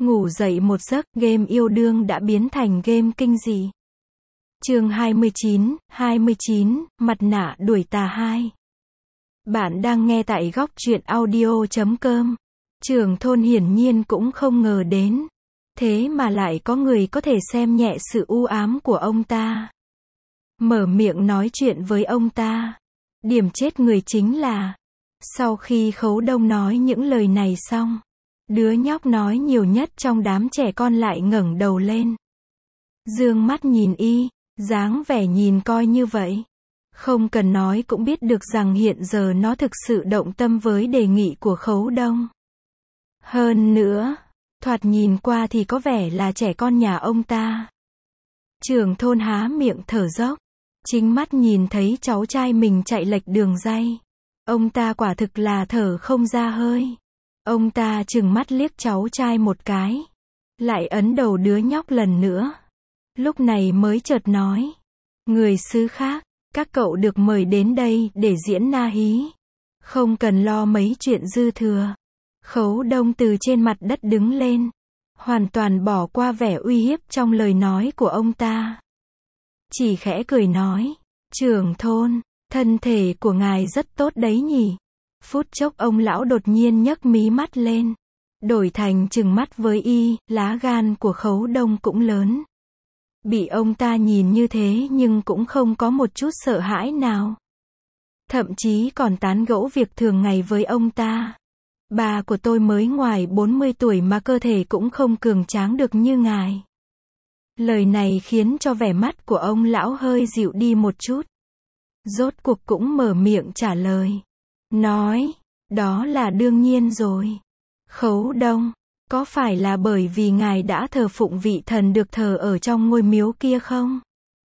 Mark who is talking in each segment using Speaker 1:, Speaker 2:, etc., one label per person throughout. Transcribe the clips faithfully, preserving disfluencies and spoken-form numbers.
Speaker 1: Ngủ dậy một giấc, game yêu đương đã biến thành game kinh dị. Chương hai mươi chín, hai mươi chín, mặt nạ đuổi tà hai. Bạn đang nghe tại góc truyện audio chấm com. Trưởng thôn hiển nhiên cũng không ngờ đến. Thế mà lại có người có thể xem nhẹ sự u ám của ông ta. Mở miệng nói chuyện với ông ta. Điểm chết người chính là, sau khi Khấu Đông nói những lời này xong, đứa nhóc nói nhiều nhất trong đám trẻ con lại ngẩng đầu lên. Dương mắt nhìn y, dáng vẻ nhìn coi như vậy. Không cần nói cũng biết được rằng hiện giờ nó thực sự động tâm với đề nghị của Khấu Đông. Hơn nữa, thoạt nhìn qua thì có vẻ là trẻ con nhà ông ta. Trưởng thôn há miệng thở dốc, chính mắt nhìn thấy cháu trai mình chạy lệch đường ray. Ông ta quả thực là thở không ra hơi. Ông ta trừng mắt liếc cháu trai một cái, lại ấn đầu đứa nhóc lần nữa. Lúc này mới chợt nói, người xứ khác, các cậu được mời đến đây để diễn na hí. Không cần lo mấy chuyện dư thừa. Khấu Đông từ trên mặt đất đứng lên, hoàn toàn bỏ qua vẻ uy hiếp trong lời nói của ông ta. Chỉ khẽ cười nói, trưởng thôn, thân thể của ngài rất tốt đấy nhỉ. Phút chốc ông lão đột nhiên nhấc mí mắt lên, đổi thành trừng mắt với y. Lá gan của Khấu Đông cũng lớn. Bị ông ta nhìn như thế nhưng cũng không có một chút sợ hãi nào. Thậm chí còn tán gẫu việc thường ngày với ông ta. Bà của tôi mới ngoài bốn mươi tuổi mà cơ thể cũng không cường tráng được như ngài. Lời này khiến cho vẻ mắt của ông lão hơi dịu đi một chút. Rốt cuộc cũng mở miệng trả lời. Nói, đó là đương nhiên rồi. Khấu Đông, có phải là bởi vì ngài đã thờ phụng vị thần được thờ ở trong ngôi miếu kia không?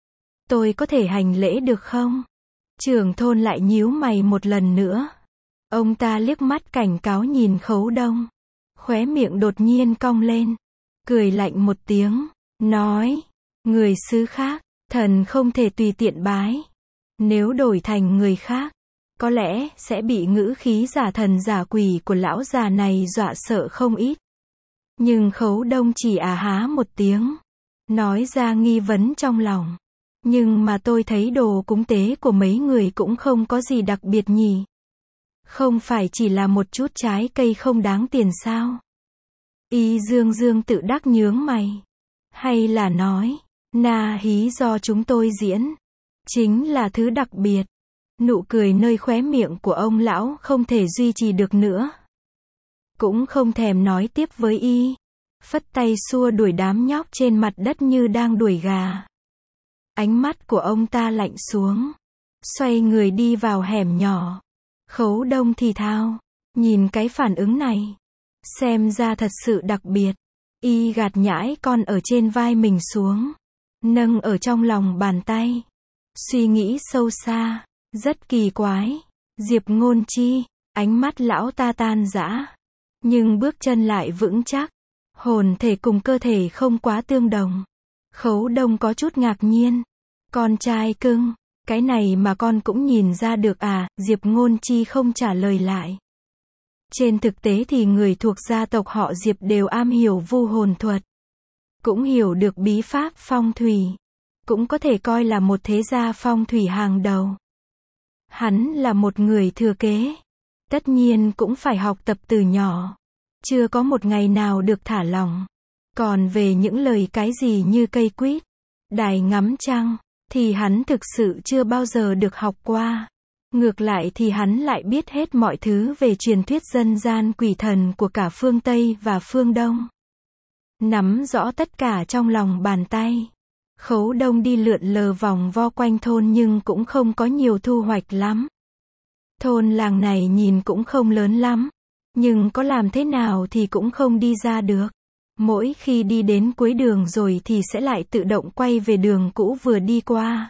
Speaker 1: Tôi có thể hành lễ được không? Trưởng thôn lại nhíu mày một lần nữa. Ông ta liếc mắt cảnh cáo nhìn Khấu Đông. Khóe miệng đột nhiên cong lên. Cười lạnh một tiếng. Nói, người xứ khác, thần không thể tùy tiện bái. Nếu đổi thành người khác, có lẽ sẽ bị ngữ khí giả thần giả quỷ của lão già này dọa sợ không ít. Nhưng Khấu Đông chỉ à há một tiếng, nói ra nghi vấn trong lòng. Nhưng mà tôi thấy đồ cúng tế của mấy người cũng không có gì đặc biệt nhỉ. Không phải chỉ là một chút trái cây không đáng tiền sao? Y dương dương tự đắc nhướng mày. Hay là nói, na hí do chúng tôi diễn, chính là thứ đặc biệt. Nụ cười nơi khóe miệng của ông lão không thể duy trì được nữa. Cũng không thèm nói tiếp với y. Phất tay xua đuổi đám nhóc trên mặt đất như đang đuổi gà. Ánh mắt của ông ta lạnh xuống. Xoay người đi vào hẻm nhỏ. Khấu Đông thì thào, nhìn cái phản ứng này, xem ra thật sự đặc biệt. Y gạt nhãi con ở trên vai mình xuống, nâng ở trong lòng bàn tay. Suy nghĩ sâu xa, rất kỳ quái. Diệp Ngôn Chi, ánh mắt lão ta tan rã, nhưng bước chân lại vững chắc. Hồn thể cùng cơ thể không quá tương đồng. Khấu Đông có chút ngạc nhiên. Con trai cưng, cái này mà con cũng nhìn ra được à? Diệp Ngôn Chi không trả lời lại. Trên thực tế thì người thuộc gia tộc họ Diệp đều am hiểu vu hồn thuật, cũng hiểu được bí pháp phong thủy, cũng có thể coi là một thế gia phong thủy hàng đầu. Hắn là một người thừa kế, tất nhiên cũng phải học tập từ nhỏ, chưa có một ngày nào được thả lỏng. Còn về những lời cái gì như cây quýt, đài ngắm trăng, thì hắn thực sự chưa bao giờ được học qua. Ngược lại thì hắn lại biết hết mọi thứ về truyền thuyết dân gian quỷ thần của cả phương Tây và phương Đông. Nắm rõ tất cả trong lòng bàn tay. Khấu Đông đi lượn lờ vòng vo quanh thôn nhưng cũng không có nhiều thu hoạch lắm. Thôn làng này nhìn cũng không lớn lắm, nhưng có làm thế nào thì cũng không đi ra được. Mỗi khi đi đến cuối đường rồi thì sẽ lại tự động quay về đường cũ vừa đi qua.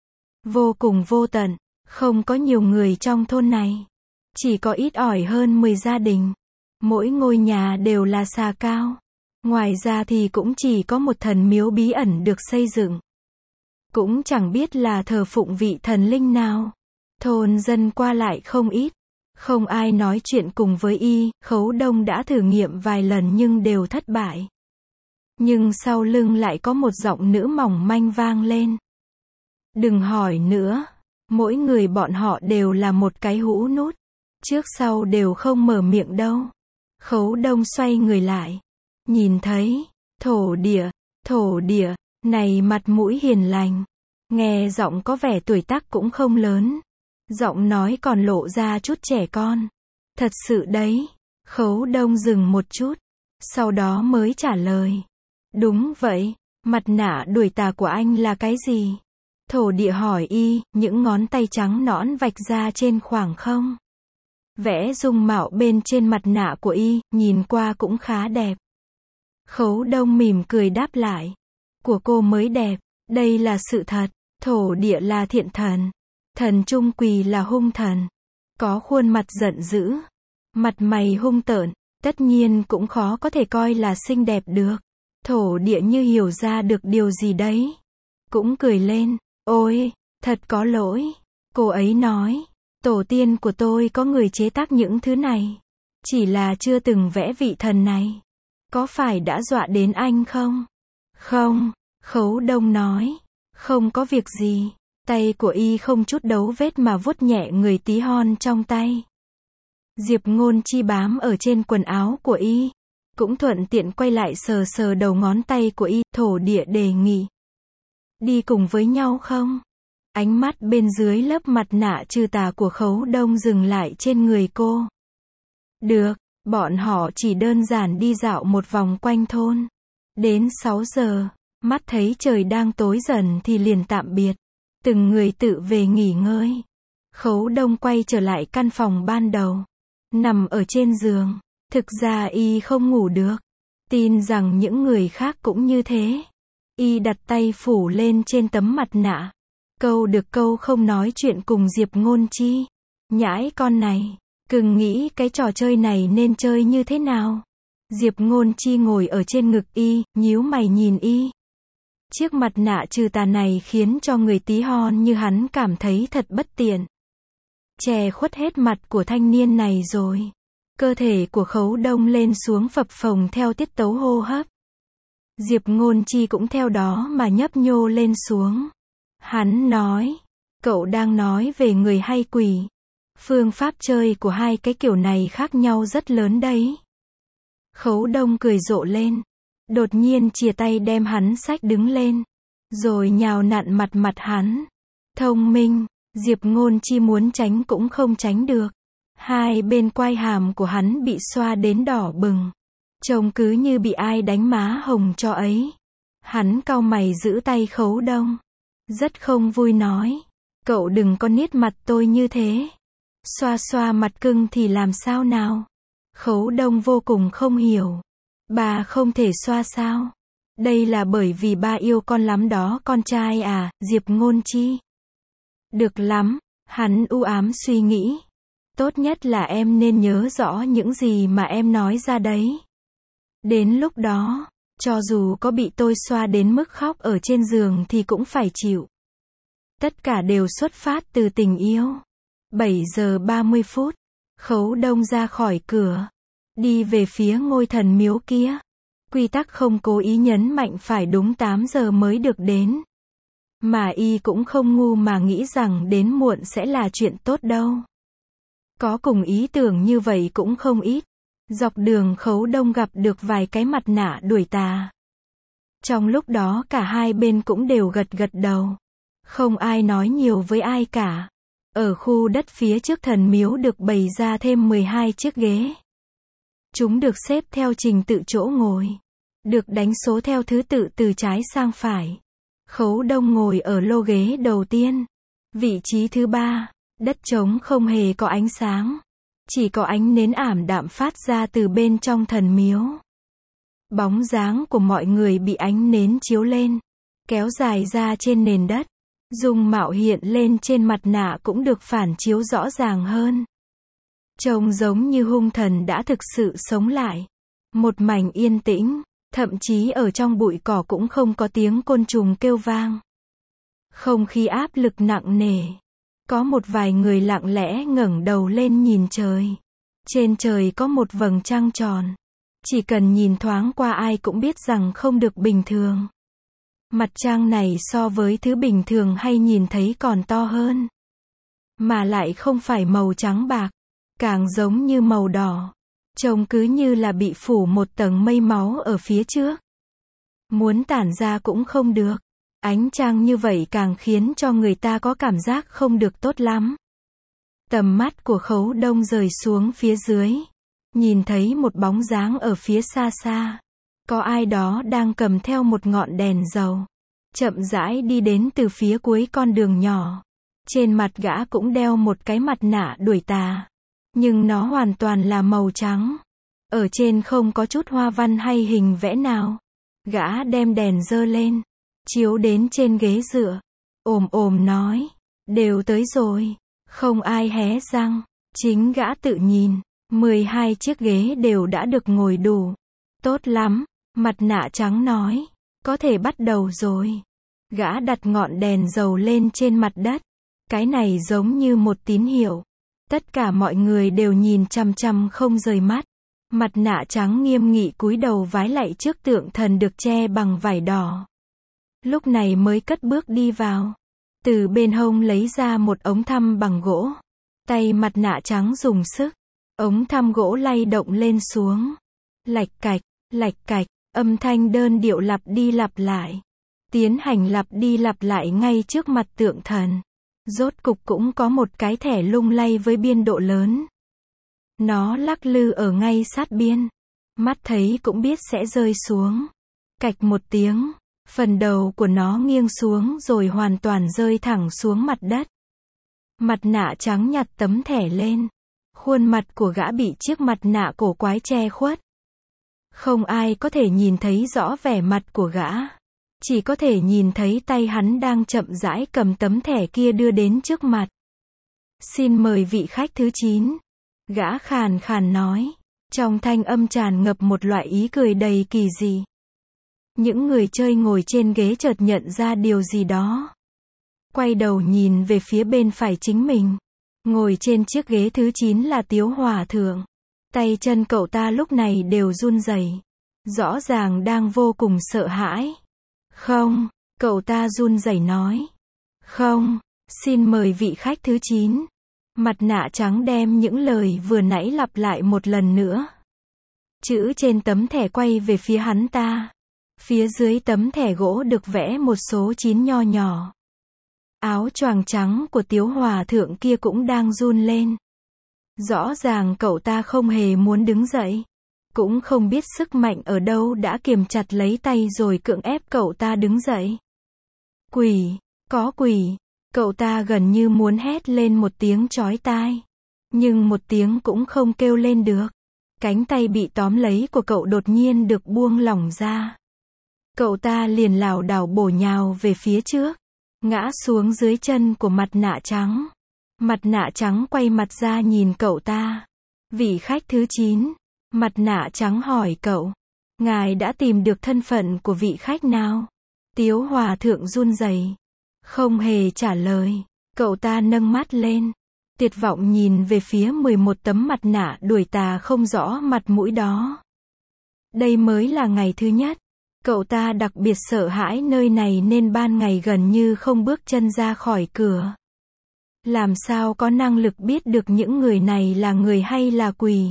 Speaker 1: Vô cùng vô tận, không có nhiều người trong thôn này. Chỉ có ít ỏi hơn mười gia đình. Mỗi ngôi nhà đều là xà cao. Ngoài ra thì cũng chỉ có một thần miếu bí ẩn được xây dựng. Cũng chẳng biết là thờ phụng vị thần linh nào. Thôn dân qua lại không ít. Không ai nói chuyện cùng với y, Khấu Đông đã thử nghiệm vài lần nhưng đều thất bại. Nhưng sau lưng lại có một giọng nữ mỏng manh vang lên. Đừng hỏi nữa, mỗi người bọn họ đều là một cái hũ nút, trước sau đều không mở miệng đâu. Khấu Đông xoay người lại, nhìn thấy, thổ địa, thổ địa, này mặt mũi hiền lành, nghe giọng có vẻ tuổi tác cũng không lớn, giọng nói còn lộ ra chút trẻ con. Thật sự đấy, Khấu Đông dừng một chút, sau đó mới trả lời. Đúng vậy, mặt nạ đuổi tà của anh là cái gì? Thổ địa hỏi y, những ngón tay trắng nõn vạch ra trên khoảng không. Vẽ dung mạo bên trên mặt nạ của y, nhìn qua cũng khá đẹp. Khấu Đông mỉm cười đáp lại. Của cô mới đẹp, đây là sự thật, thổ địa là thiện thần. Thần Trung Quỳ là hung thần. Có khuôn mặt giận dữ, mặt mày hung tợn, tất nhiên cũng khó có thể coi là xinh đẹp được. Thổ địa như hiểu ra được điều gì đấy, cũng cười lên. Ôi, thật có lỗi. Cô ấy nói, tổ tiên của tôi có người chế tác những thứ này, chỉ là chưa từng vẽ vị thần này. Có phải đã dọa đến anh không? Không, Khấu Đông nói. Không có việc gì. Tay của y không chút đấu vết mà vuốt nhẹ người tí hon trong tay. Diệp Ngôn Chi bám ở trên quần áo của y, cũng thuận tiện quay lại sờ sờ đầu ngón tay của y. Thổ địa đề nghị. Đi cùng với nhau không? Ánh mắt bên dưới lớp mặt nạ trừ tà của Khấu Đông dừng lại trên người cô. Được, bọn họ chỉ đơn giản đi dạo một vòng quanh thôn. Đến sáu giờ, mắt thấy trời đang tối dần thì liền tạm biệt. Từng người tự về nghỉ ngơi. Khấu Đông quay trở lại căn phòng ban đầu. Nằm ở trên giường. Thực ra y không ngủ được. Tin rằng những người khác cũng như thế. Y đặt tay phủ lên trên tấm mặt nạ. Câu được câu không nói chuyện cùng Diệp Ngôn Chi. Nhãi con này, cưng nghĩ cái trò chơi này nên chơi như thế nào? Diệp Ngôn Chi ngồi ở trên ngực y, nhíu mày nhìn y. Chiếc mặt nạ trừ tà này khiến cho người tí hon như hắn cảm thấy thật bất tiện. Che khuất hết mặt của thanh niên này rồi. Cơ thể của Khấu Đông lên xuống phập phồng theo tiết tấu hô hấp. Diệp Ngôn Chi cũng theo đó mà nhấp nhô lên xuống. Hắn nói, cậu đang nói về người hay quỷ? Phương pháp chơi của hai cái kiểu này khác nhau rất lớn đấy. Khấu Đông cười rộ lên. Đột nhiên chìa tay đem hắn xách đứng lên. Rồi nhào nặn mặt mặt hắn. Thông minh, Diệp Ngôn Chi muốn tránh cũng không tránh được. Hai bên quai hàm của hắn bị xoa đến đỏ bừng. Trông cứ như bị ai đánh má hồng cho ấy. Hắn cau mày giữ tay Khấu Đông. Rất không vui nói. Cậu đừng có niết mặt tôi như thế. Xoa xoa mặt cưng thì làm sao nào? Khấu Đông vô cùng không hiểu. Bà không thể xoa sao? Đây là bởi vì ba yêu con lắm đó con trai à, Diệp Ngôn Chi. Được lắm, hắn u ám suy nghĩ. Tốt nhất là em nên nhớ rõ những gì mà em nói ra đấy. Đến lúc đó, cho dù có bị tôi xoa đến mức khóc ở trên giường thì cũng phải chịu. Tất cả đều xuất phát từ tình yêu. bảy giờ ba mươi phút, Khấu Đông ra khỏi cửa, đi về phía ngôi thần miếu kia. Quy tắc không cố ý nhấn mạnh phải đúng tám giờ mới được đến. Mà y cũng không ngu mà nghĩ rằng đến muộn sẽ là chuyện tốt đâu. Có cùng ý tưởng như vậy cũng không ít. Dọc đường Khấu Đông gặp được vài cái mặt nạ đuổi tà. Trong lúc đó cả hai bên cũng đều gật gật đầu. Không ai nói nhiều với ai cả. Ở khu đất phía trước thần miếu được bày ra thêm mười hai chiếc ghế. Chúng được xếp theo trình tự chỗ ngồi. Được đánh số theo thứ tự từ trái sang phải. Khấu Đông ngồi ở lô ghế đầu tiên. Vị trí thứ ba, đất trống không hề có ánh sáng. Chỉ có ánh nến ảm đạm phát ra từ bên trong thần miếu. Bóng dáng của mọi người bị ánh nến chiếu lên, kéo dài ra trên nền đất. Dung mạo hiện lên trên mặt nạ cũng được phản chiếu rõ ràng hơn. Trông giống như hung thần đã thực sự sống lại. Một mảnh yên tĩnh, thậm chí ở trong bụi cỏ cũng không có tiếng côn trùng kêu vang. Không khí áp lực nặng nề. Có một vài người lặng lẽ ngẩng đầu lên nhìn trời. Trên trời có một vầng trăng tròn. Chỉ cần nhìn thoáng qua ai cũng biết rằng không được bình thường. Mặt trăng này so với thứ bình thường hay nhìn thấy còn to hơn. Mà lại không phải màu trắng bạc, càng giống như màu đỏ. Trông cứ như là bị phủ một tầng mây máu ở phía trước. Muốn tản ra cũng không được. Ánh trăng như vậy càng khiến cho người ta có cảm giác không được tốt lắm. Tầm mắt của Khấu Đông rời xuống phía dưới. Nhìn thấy một bóng dáng ở phía xa xa. Có ai đó đang cầm theo một ngọn đèn dầu. Chậm rãi đi đến từ phía cuối con đường nhỏ. Trên mặt gã cũng đeo một cái mặt nạ đuổi tà. Nhưng nó hoàn toàn là màu trắng. Ở trên không có chút hoa văn hay hình vẽ nào. Gã đem đèn giơ lên. Chiếu đến trên ghế dựa. Ồm ồm nói. Đều tới rồi. Không ai hé răng. Chính gã tự nhìn. mười hai chiếc ghế đều đã được ngồi đủ. Tốt lắm. Mặt nạ trắng nói. Có thể bắt đầu rồi. Gã đặt ngọn đèn dầu lên trên mặt đất. Cái này giống như một tín hiệu. Tất cả mọi người đều nhìn chằm chằm không rời mắt. Mặt nạ trắng nghiêm nghị cúi đầu vái lạy trước tượng thần được che bằng vải đỏ. Lúc này mới cất bước đi vào. Từ bên hông lấy ra một ống thăm bằng gỗ. Tay mặt nạ trắng dùng sức. Ống thăm gỗ lay động lên xuống. Lạch cạch, lạch cạch, âm thanh đơn điệu lặp đi lặp lại. Tiến hành lặp đi lặp lại ngay trước mặt tượng thần. Rốt cục cũng có một cái thẻ lung lay với biên độ lớn. Nó lắc lư ở ngay sát biên. Mắt thấy cũng biết sẽ rơi xuống. Cạch một tiếng. Phần đầu của nó nghiêng xuống rồi hoàn toàn rơi thẳng xuống mặt đất. Mặt nạ trắng nhặt tấm thẻ lên. Khuôn mặt của gã bị chiếc mặt nạ cổ quái che khuất. Không ai có thể nhìn thấy rõ vẻ mặt của gã. Chỉ có thể nhìn thấy tay hắn đang chậm rãi cầm tấm thẻ kia đưa đến trước mặt. Xin mời vị khách thứ chín. Gã khàn khàn nói. Trong thanh âm tràn ngập một loại ý cười đầy kỳ dị. Những người chơi ngồi trên ghế chợt nhận ra điều gì đó. Quay đầu nhìn về phía bên phải chính mình. Ngồi trên chiếc ghế thứ chín là Tiếu Hòa Thượng. Tay chân cậu ta lúc này đều run rẩy. Rõ ràng đang vô cùng sợ hãi. Không, cậu ta run rẩy nói. Không, xin mời vị khách thứ chín. Mặt nạ trắng đem những lời vừa nãy lặp lại một lần nữa. Chữ trên tấm thẻ quay về phía hắn ta. Phía dưới tấm thẻ gỗ được vẽ một số chín nho nhỏ. Áo choàng trắng của Tiếu Hòa Thượng kia cũng đang run lên. Rõ ràng cậu ta không hề muốn đứng dậy. Cũng không biết sức mạnh ở đâu đã kiềm chặt lấy tay rồi cưỡng ép cậu ta đứng dậy. Quỷ, có quỷ. Cậu ta gần như muốn hét lên một tiếng chói tai. Nhưng một tiếng cũng không kêu lên được. Cánh tay bị tóm lấy của cậu đột nhiên được buông lỏng ra. Cậu ta liền lảo đảo bổ nhào về phía trước. Ngã xuống dưới chân của mặt nạ trắng. Mặt nạ trắng quay mặt ra nhìn cậu ta. Vị khách thứ chín. Mặt nạ trắng hỏi cậu. Ngài đã tìm được thân phận của vị khách nào? Tiếu Hòa Thượng run rẩy. Không hề trả lời. Cậu ta nâng mắt lên. Tuyệt vọng nhìn về phía mười một tấm mặt nạ đuổi tà không rõ mặt mũi đó. Đây mới là ngày thứ nhất. Cậu ta đặc biệt sợ hãi nơi này nên ban ngày gần như không bước chân ra khỏi cửa. Làm sao có năng lực biết được những người này là người hay là quỷ?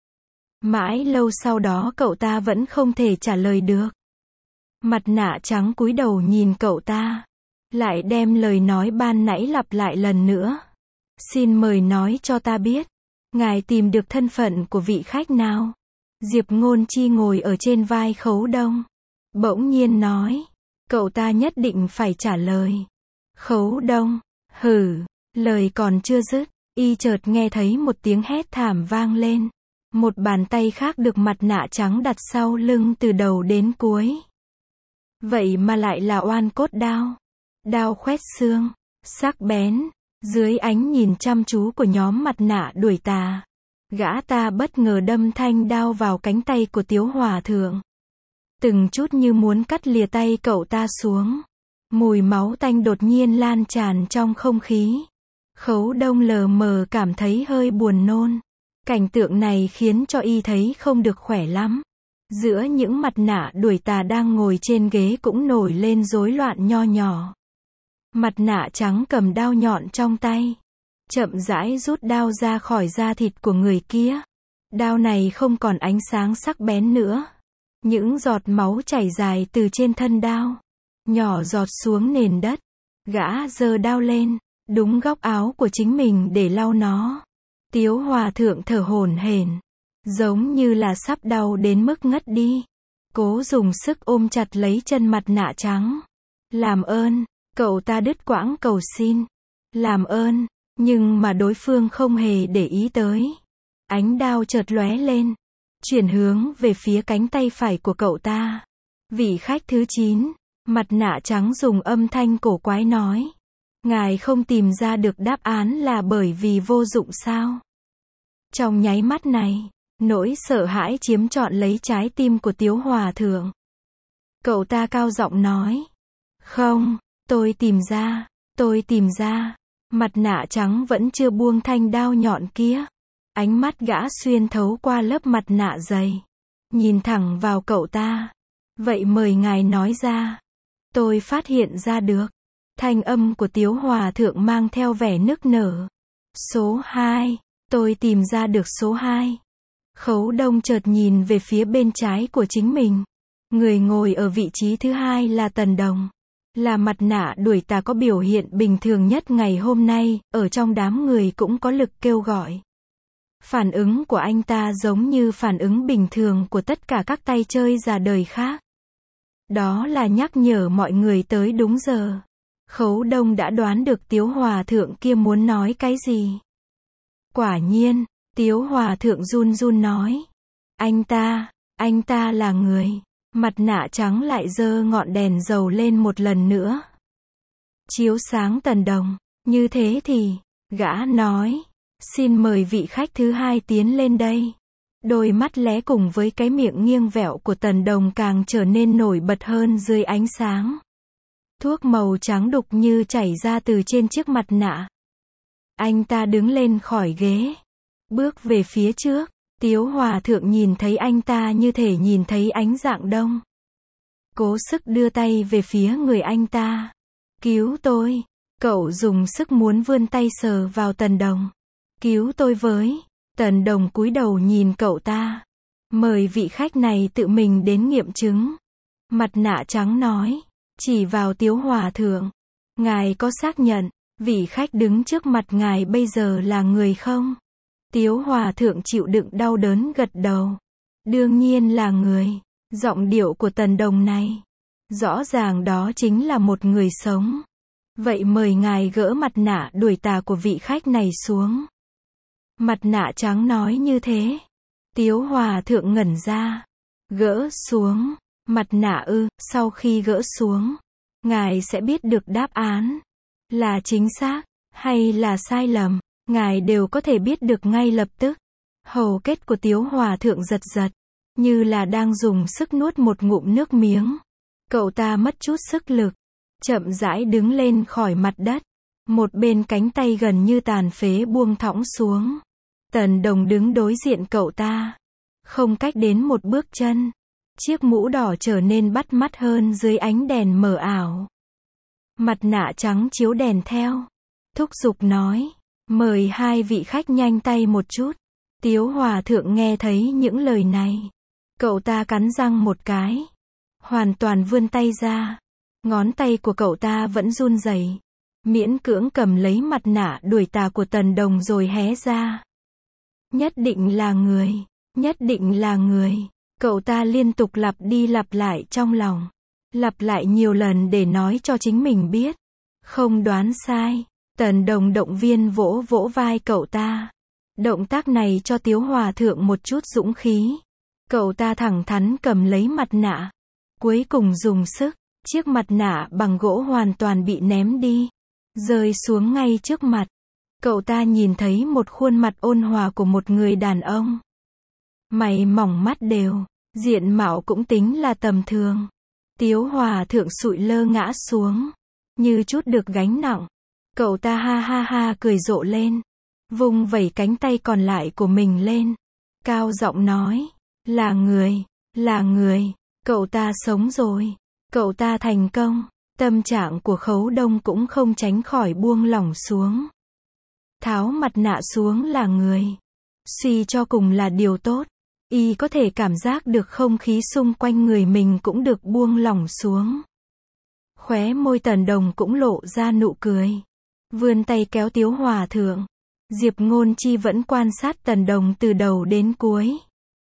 Speaker 1: Mãi lâu sau đó cậu ta vẫn không thể trả lời được. Mặt nạ trắng cúi đầu nhìn cậu ta. Lại đem lời nói ban nãy lặp lại lần nữa. Xin mời nói cho ta biết. Ngài tìm được thân phận của vị khách nào? Diệp Ngôn Chi ngồi ở trên vai Khấu Đông. Bỗng nhiên nói. Cậu ta nhất định phải trả lời. Khấu Đông. Hừ. Lời còn chưa dứt. Y chợt nghe thấy một tiếng hét thảm vang lên. Một bàn tay khác được mặt nạ trắng đặt sau lưng từ đầu đến cuối. Vậy mà lại là oan cốt đao. Đao khoét xương. Sắc bén. Dưới ánh nhìn chăm chú của nhóm mặt nạ đuổi tà. Gã ta bất ngờ đâm thanh đao vào cánh tay của Tiếu Hòa Thượng. Từng chút như muốn cắt lìa tay cậu ta xuống. Mùi máu tanh đột nhiên lan tràn trong không khí. Khấu Đông lờ mờ cảm thấy hơi buồn nôn. Cảnh tượng này khiến cho y thấy không được khỏe lắm. Giữa những mặt nạ đuổi tà đang ngồi trên ghế cũng nổi lên rối loạn nho nhỏ. Mặt nạ trắng cầm đao nhọn trong tay, chậm rãi rút đao ra khỏi da thịt của người kia. Đao này không còn ánh sáng sắc bén nữa. Những giọt máu chảy dài từ trên thân đao, nhỏ giọt xuống nền đất. Gã giơ đao lên, đúng góc áo của chính mình để lau nó. Tiếu Hòa Thượng thở hổn hển, giống như là sắp đau đến mức ngất đi. Cố dùng sức ôm chặt lấy chân mặt nạ trắng. Làm ơn, cậu ta đứt quãng cầu xin. Làm ơn, nhưng mà đối phương không hề để ý tới. Ánh đao chợt lóe lên, chuyển hướng về phía cánh tay phải của cậu ta. Vị khách thứ chín, mặt nạ trắng dùng âm thanh cổ quái nói. Ngài không tìm ra được đáp án là bởi vì vô dụng sao? Trong nháy mắt này, nỗi sợ hãi chiếm trọn lấy trái tim của Tiếu Hòa Thượng. Cậu ta cao giọng nói. Không, tôi tìm ra, tôi tìm ra. Mặt nạ trắng vẫn chưa buông thanh đao nhọn kia. Ánh mắt gã xuyên thấu qua lớp mặt nạ dày, nhìn thẳng vào cậu ta. Vậy mời ngài nói ra. Tôi phát hiện ra được. Thanh âm của Tiếu Hòa Thượng mang theo vẻ nức nở. Số hai, tôi tìm ra được số hai. Khấu Đông chợt nhìn về phía bên trái của chính mình. Người ngồi ở vị trí thứ hai là Tần Đồng. Là mặt nạ đuổi tà có biểu hiện bình thường nhất ngày hôm nay, ở trong đám người cũng có lực kêu gọi. Phản ứng của anh ta giống như phản ứng bình thường của tất cả các tay chơi già đời khác. Đó là nhắc nhở mọi người tới đúng giờ. Khấu Đông đã đoán được Tiếu Hòa Thượng kia muốn nói cái gì. Quả nhiên, Tiếu Hòa Thượng run run nói. Anh ta, anh ta là người. Mặt nạ trắng lại giơ ngọn đèn dầu lên một lần nữa. Chiếu sáng Tần Đồng. Như thế thì, gã nói. Xin mời vị khách thứ hai tiến lên đây. Đôi mắt lé cùng với cái miệng nghiêng vẹo của Tần Đồng càng trở nên nổi bật hơn dưới ánh sáng. Thuốc màu trắng đục như chảy ra từ trên chiếc mặt nạ. Anh ta đứng lên khỏi ghế, bước về phía trước. Tiếu Hòa Thượng nhìn thấy anh ta như thể nhìn thấy ánh rạng đông. Cố sức đưa tay về phía người anh ta. Cứu tôi. Cậu dùng sức muốn vươn tay sờ vào Tần Đồng. Cứu tôi với. Tần Đồng cúi đầu nhìn cậu ta. Mời vị khách này tự mình đến nghiệm chứng. Mặt nạ trắng nói. Chỉ vào Tiếu Hòa Thượng. Ngài có xác nhận, vị khách đứng trước mặt ngài bây giờ là người không? Tiếu Hòa Thượng chịu đựng đau đớn gật đầu. Đương nhiên là người. Giọng điệu của Tần Đồng này, rõ ràng đó chính là một người sống. Vậy mời ngài gỡ mặt nạ đuổi tà của vị khách này xuống. Mặt nạ trắng nói như thế. Tiếu Hòa Thượng ngẩn ra. Gỡ xuống. Mặt nạ ư, sau khi gỡ xuống, ngài sẽ biết được đáp án. Là chính xác, hay là sai lầm, ngài đều có thể biết được ngay lập tức. Hầu kết của Tiếu Hòa Thượng giật giật, như là đang dùng sức nuốt một ngụm nước miếng. Cậu ta mất chút sức lực, chậm rãi đứng lên khỏi mặt đất. Một bên cánh tay gần như tàn phế buông thõng xuống. Tần Đồng đứng đối diện cậu ta, không cách đến một bước chân. Chiếc mũ đỏ trở nên bắt mắt hơn dưới ánh đèn mờ ảo. Mặt nạ trắng chiếu đèn theo. Thúc giục nói. Mời hai vị khách nhanh tay một chút. Tiếu Hòa Thượng nghe thấy những lời này. Cậu ta cắn răng một cái. Hoàn toàn vươn tay ra. Ngón tay của cậu ta vẫn run rẩy, miễn cưỡng cầm lấy mặt nạ đuổi tà của Tần Đồng rồi hé ra. Nhất định là người. Nhất định là người. Cậu ta liên tục lặp đi lặp lại trong lòng. Lặp lại nhiều lần để nói cho chính mình biết. Không đoán sai. Tần Đồng động viên vỗ vỗ vai cậu ta. Động tác này cho Tiếu Hòa Thượng một chút dũng khí. Cậu ta thẳng thắn cầm lấy mặt nạ. Cuối cùng dùng sức. Chiếc mặt nạ bằng gỗ hoàn toàn bị ném đi. Rơi xuống ngay trước mặt. Cậu ta nhìn thấy một khuôn mặt ôn hòa của một người đàn ông. Mày mỏng mắt đều. Diện mạo cũng tính là tầm thường. Tiếu Hòa Thượng sụi lơ ngã xuống. Như chút được gánh nặng. Cậu ta ha ha ha cười rộ lên, vung vẩy cánh tay còn lại của mình lên, cao giọng nói, là người, là người, cậu ta sống rồi, cậu ta thành công. Tâm trạng của Khấu Đông cũng không tránh khỏi buông lỏng xuống. Tháo mặt nạ xuống là người. Suy cho cùng là điều tốt. Y có thể cảm giác được không khí xung quanh người mình cũng được buông lỏng xuống. Khóe môi Tần Đồng cũng lộ ra nụ cười. Vươn tay kéo Tiếu Hòa Thượng. Diệp Ngôn Chi vẫn quan sát Tần Đồng từ đầu đến cuối.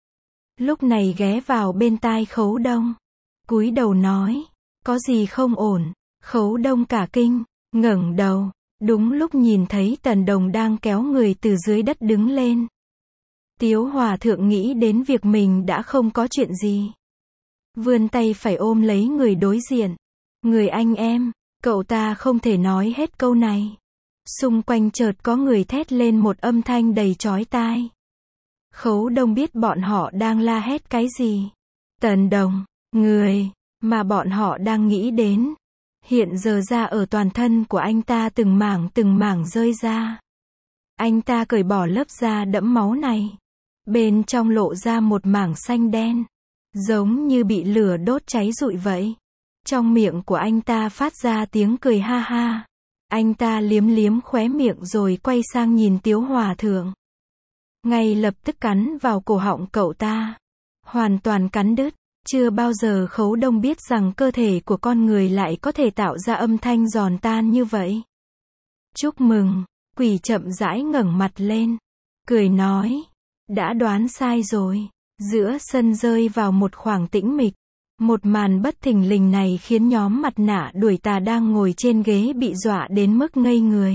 Speaker 1: Lúc này ghé vào bên tai Khấu Đông. Cúi đầu nói. Có gì không ổn? Khấu Đông cả kinh, ngẩng đầu, đúng lúc nhìn thấy Tần Đồng đang kéo người từ dưới đất đứng lên. Tiếu Hòa Thượng nghĩ đến việc mình đã không có chuyện gì. Vươn tay phải ôm lấy người đối diện. Người anh em, cậu ta không thể nói hết câu này. Xung quanh chợt có người thét lên một âm thanh đầy chói tai. Khấu Đông biết bọn họ đang la hét cái gì. Tần Đồng, người mà bọn họ đang nghĩ đến, hiện giờ ra ở toàn thân của anh ta từng mảng từng mảng rơi ra. Anh ta cởi bỏ lớp da đẫm máu này. Bên trong lộ ra một mảng xanh đen, giống như bị lửa đốt cháy rụi vậy. Trong miệng của anh ta phát ra tiếng cười ha ha. Anh ta liếm liếm khóe miệng rồi quay sang nhìn Tiếu Hòa Thượng. Ngay lập tức cắn vào cổ họng cậu ta. Hoàn toàn cắn đứt. Chưa bao giờ Khấu Đông biết rằng cơ thể của con người lại có thể tạo ra âm thanh giòn tan như vậy. Chúc mừng, quỷ chậm rãi ngẩng mặt lên, cười nói, đã đoán sai rồi. Giữa sân rơi vào một khoảng tĩnh mịch. Một màn bất thình lình này khiến nhóm mặt nạ đuổi tà đang ngồi trên ghế bị dọa đến mức ngây người.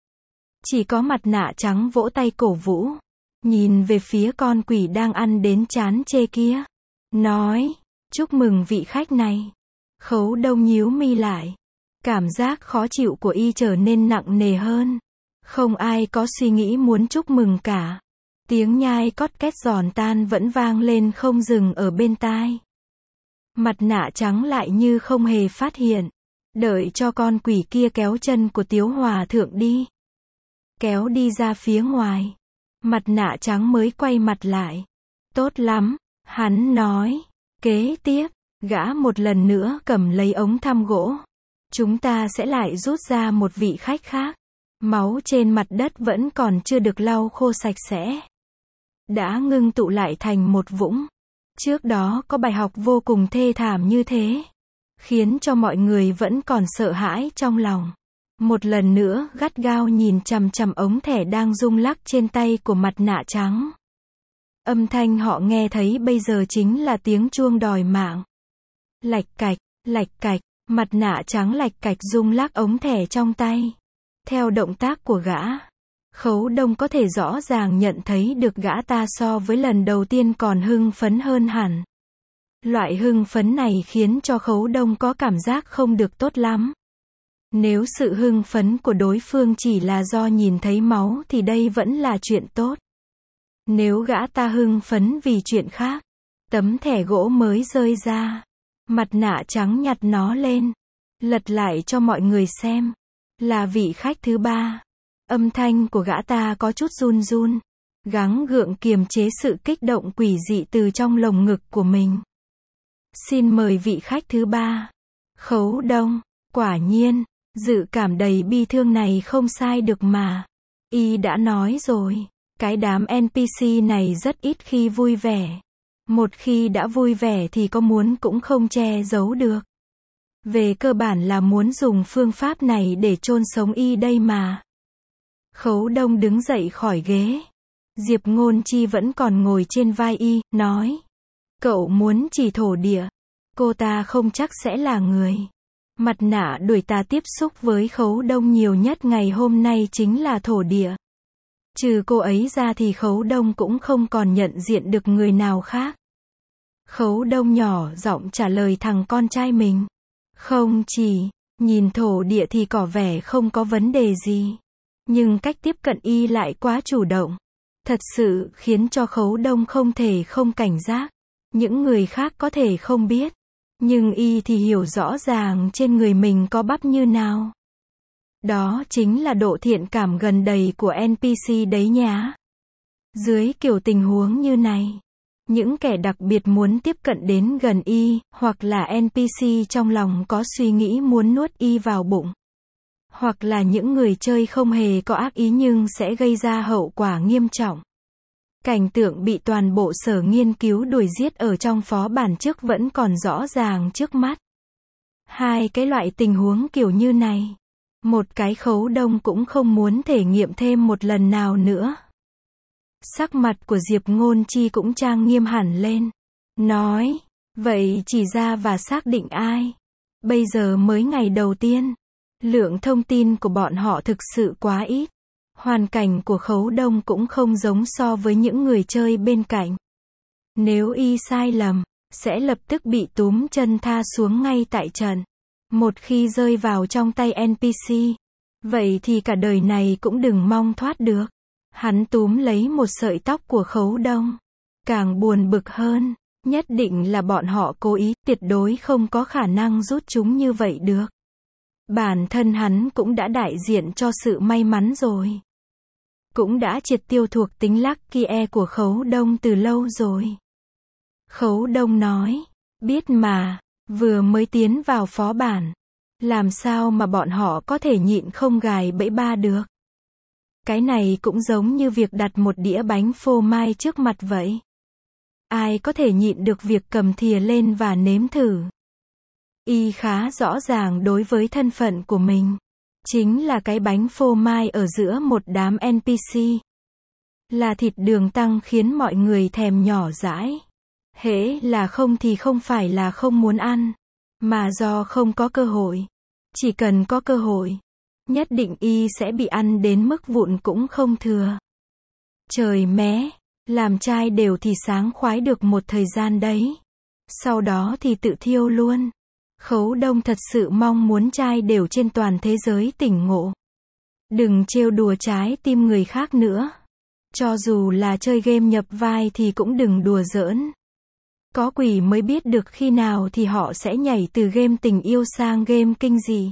Speaker 1: Chỉ có mặt nạ trắng vỗ tay cổ vũ, nhìn về phía con quỷ đang ăn đến chán chê kia. Nói, chúc mừng vị khách này. Khấu Đông nhíu mi lại. Cảm giác khó chịu của y trở nên nặng nề hơn. Không ai có suy nghĩ muốn chúc mừng cả. Tiếng nhai cót két giòn tan vẫn vang lên không dừng ở bên tai. Mặt nạ trắng lại như không hề phát hiện. Đợi cho con quỷ kia kéo chân của Tiếu Hòa Thượng đi. Kéo đi ra phía ngoài. Mặt nạ trắng mới quay mặt lại. Tốt lắm. Hắn nói, kế tiếp, gã một lần nữa cầm lấy ống thăm gỗ. Chúng ta sẽ lại rút ra một vị khách khác. Máu trên mặt đất vẫn còn chưa được lau khô sạch sẽ. Đã ngưng tụ lại thành một vũng. Trước đó có bài học vô cùng thê thảm như thế. Khiến cho mọi người vẫn còn sợ hãi trong lòng. Một lần nữa gắt gao nhìn chằm chằm ống thẻ đang rung lắc trên tay của mặt nạ trắng. Âm thanh họ nghe thấy bây giờ chính là tiếng chuông đòi mạng. Lạch cạch, lạch cạch, mặt nạ trắng lạch cạch rung lắc ống thẻ trong tay. Theo động tác của gã, Khấu Đông có thể rõ ràng nhận thấy được gã ta so với lần đầu tiên còn hưng phấn hơn hẳn. Loại hưng phấn này khiến cho Khấu Đông có cảm giác không được tốt lắm. Nếu sự hưng phấn của đối phương chỉ là do nhìn thấy máu thì đây vẫn là chuyện tốt. Nếu gã ta hưng phấn vì chuyện khác, tấm thẻ gỗ mới rơi ra, mặt nạ trắng nhặt nó lên, lật lại cho mọi người xem, là vị khách thứ ba. Âm thanh của gã ta có chút run run, gắng gượng kiềm chế sự kích động quỷ dị từ trong lồng ngực của mình. Xin mời vị khách thứ ba. Khấu Đông, quả nhiên, dự cảm đầy bi thương này không sai được mà. Y đã nói rồi. Cái đám en pê xê này rất ít khi vui vẻ. Một khi đã vui vẻ thì có muốn cũng không che giấu được. Về cơ bản là muốn dùng phương pháp này để chôn sống y đây mà. Khấu Đông đứng dậy khỏi ghế. Diệp Ngôn Chi vẫn còn ngồi trên vai y, nói. Cậu muốn chỉ thổ địa. Cô ta không chắc sẽ là người. Mặt nạ đuổi tà tiếp xúc với Khấu Đông nhiều nhất ngày hôm nay chính là thổ địa. Trừ cô ấy ra thì Khấu Đông cũng không còn nhận diện được người nào khác. Khấu Đông nhỏ giọng trả lời thằng con trai mình. Không chỉ, nhìn thổ địa thì có vẻ không có vấn đề gì. Nhưng cách tiếp cận y lại quá chủ động. Thật sự khiến cho Khấu Đông không thể không cảnh giác. Những người khác có thể không biết. Nhưng y thì hiểu rõ ràng trên người mình có bắp như nào. Đó chính là độ thiện cảm gần đầy của en pê xê đấy nhá. Dưới kiểu tình huống như này, những kẻ đặc biệt muốn tiếp cận đến gần y, hoặc là en pê xê trong lòng có suy nghĩ muốn nuốt y vào bụng. Hoặc là những người chơi không hề có ác ý nhưng sẽ gây ra hậu quả nghiêm trọng. Cảnh tượng bị toàn bộ sở nghiên cứu đuổi giết ở trong phó bản trước vẫn còn rõ ràng trước mắt. Hai cái loại tình huống kiểu như này, một cái Khấu Đông cũng không muốn thể nghiệm thêm một lần nào nữa. Sắc mặt của Diệp Ngôn Chi cũng trang nghiêm hẳn lên. Nói, vậy chỉ ra và xác định ai? Bây giờ mới ngày đầu tiên. Lượng thông tin của bọn họ thực sự quá ít. Hoàn cảnh của Khấu Đông cũng không giống so với những người chơi bên cạnh. Nếu y sai lầm, sẽ lập tức bị túm chân tha xuống ngay tại trận. Một khi rơi vào trong tay en pê xê, vậy thì cả đời này cũng đừng mong thoát được. Hắn túm lấy một sợi tóc của Khấu Đông. Càng buồn bực hơn, nhất định là bọn họ cố ý, tuyệt đối không có khả năng rút chúng như vậy được. Bản thân hắn cũng đã đại diện cho sự may mắn rồi. Cũng đã triệt tiêu thuộc tính Lucky E của Khấu Đông từ lâu rồi. Khấu Đông nói, biết mà, vừa mới tiến vào phó bản. Làm sao mà bọn họ có thể nhịn không gài bẫy ba được. Cái này cũng giống như việc đặt một đĩa bánh phô mai trước mặt vậy. Ai có thể nhịn được việc cầm thìa lên và nếm thử. Y khá rõ ràng đối với thân phận của mình. Chính là cái bánh phô mai ở giữa một đám en pê xê. Là thịt đường tăng khiến mọi người thèm nhỏ dãi. Hễ là không thì không phải là không muốn ăn, mà do không có cơ hội. Chỉ cần có cơ hội, nhất định y sẽ bị ăn đến mức vụn cũng không thừa. Trời mé, làm trai đều thì sáng khoái được một thời gian đấy. Sau đó thì tự thiêu luôn. Khấu Đông thật sự mong muốn trai đều trên toàn thế giới tỉnh ngộ. Đừng trêu đùa trái tim người khác nữa. Cho dù là chơi game nhập vai thì cũng đừng đùa giỡn. Có quỷ mới biết được khi nào thì họ sẽ nhảy từ game tình yêu sang game kinh dị.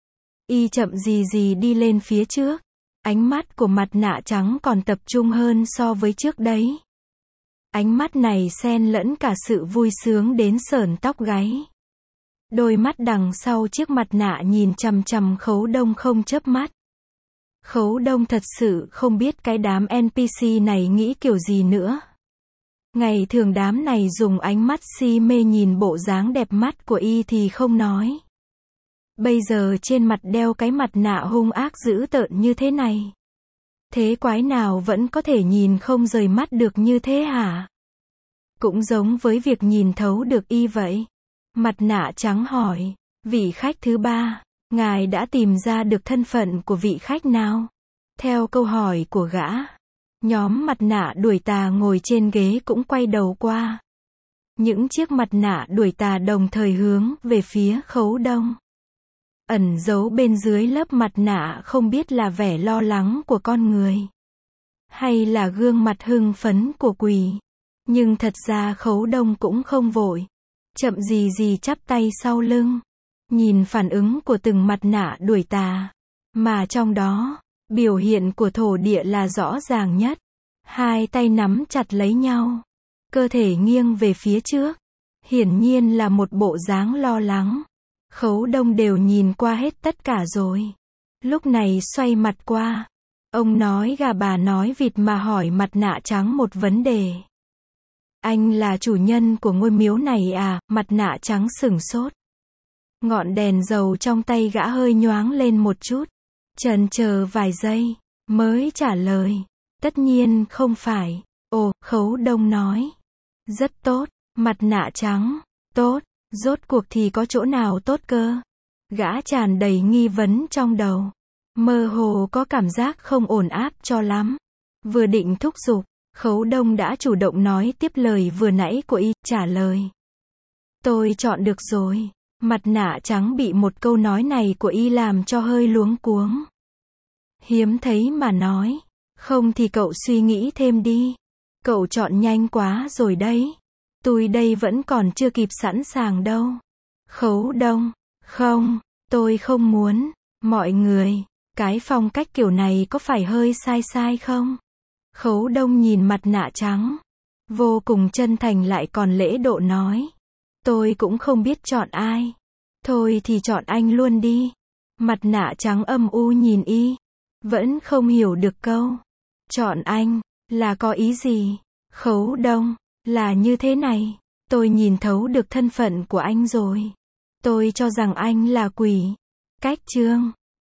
Speaker 1: Y chậm gì gì đi lên phía trước. Ánh mắt của mặt nạ trắng còn tập trung hơn so với trước đấy. Ánh mắt này xen lẫn cả sự vui sướng đến sởn tóc gáy. Đôi mắt đằng sau chiếc mặt nạ nhìn chằm chằm Khấu Đông không chớp mắt. Khấu Đông thật sự không biết cái đám en pê xê này nghĩ kiểu gì nữa. Ngày thường đám này dùng ánh mắt si mê nhìn bộ dáng đẹp mắt của y thì không nói. Bây giờ trên mặt đeo cái mặt nạ hung ác dữ tợn như thế này. Thế quái nào vẫn có thể nhìn không rời mắt được như thế hả? Cũng giống với việc nhìn thấu được y vậy. Mặt nạ trắng hỏi, vị khách thứ ba, ngài đã tìm ra được thân phận của vị khách nào? Theo câu hỏi của gã, nhóm mặt nạ đuổi tà ngồi trên ghế cũng quay đầu qua. Những chiếc mặt nạ đuổi tà đồng thời hướng về phía Khấu Đông. Ẩn giấu bên dưới lớp mặt nạ không biết là vẻ lo lắng của con người, hay là gương mặt hưng phấn của quỷ. Nhưng thật ra Khấu Đông cũng không vội. Chậm gì gì chắp tay sau lưng. Nhìn phản ứng của từng mặt nạ đuổi tà. Mà trong đó, biểu hiện của thổ địa là rõ ràng nhất. Hai tay nắm chặt lấy nhau. Cơ thể nghiêng về phía trước. Hiển nhiên là một bộ dáng lo lắng. Khấu Đông đều nhìn qua hết tất cả rồi. Lúc này xoay mặt qua. Ông nói gà bà nói vịt mà hỏi mặt nạ trắng một vấn đề. Anh là chủ nhân của ngôi miếu này à? Mặt nạ trắng sửng sốt. Ngọn đèn dầu trong tay gã hơi nhoáng lên một chút. Chần chờ vài giây, mới trả lời. Tất nhiên không phải. Ồ, Khấu Đông nói. Rất tốt. Mặt nạ trắng. Tốt. Rốt cuộc thì có chỗ nào tốt cơ? Gã tràn đầy nghi vấn trong đầu. Mơ hồ có cảm giác không ổn áp cho lắm. Vừa định thúc giục, Khấu Đông đã chủ động nói tiếp lời vừa nãy của y, trả lời. Tôi chọn được rồi. Mặt nạ trắng bị một câu nói này của y làm cho hơi luống cuống. Hiếm thấy mà nói. Không thì cậu suy nghĩ thêm đi. Cậu chọn nhanh quá rồi đấy. Tôi đây vẫn còn chưa kịp sẵn sàng đâu. Khấu Đông, không, tôi không muốn. Mọi người, Cái phong cách kiểu này có phải hơi sai sai không? Khấu Đông nhìn mặt nạ trắng. Vô cùng chân thành lại còn lễ độ nói. Tôi cũng không biết chọn ai. Thôi thì chọn anh luôn đi. Mặt nạ trắng âm u nhìn y. Vẫn không hiểu được câu. Chọn anh, là có ý gì? Khấu Đông, là như thế này. Tôi nhìn thấu được thân phận của anh rồi. Tôi cho rằng anh là quỷ. Cách chương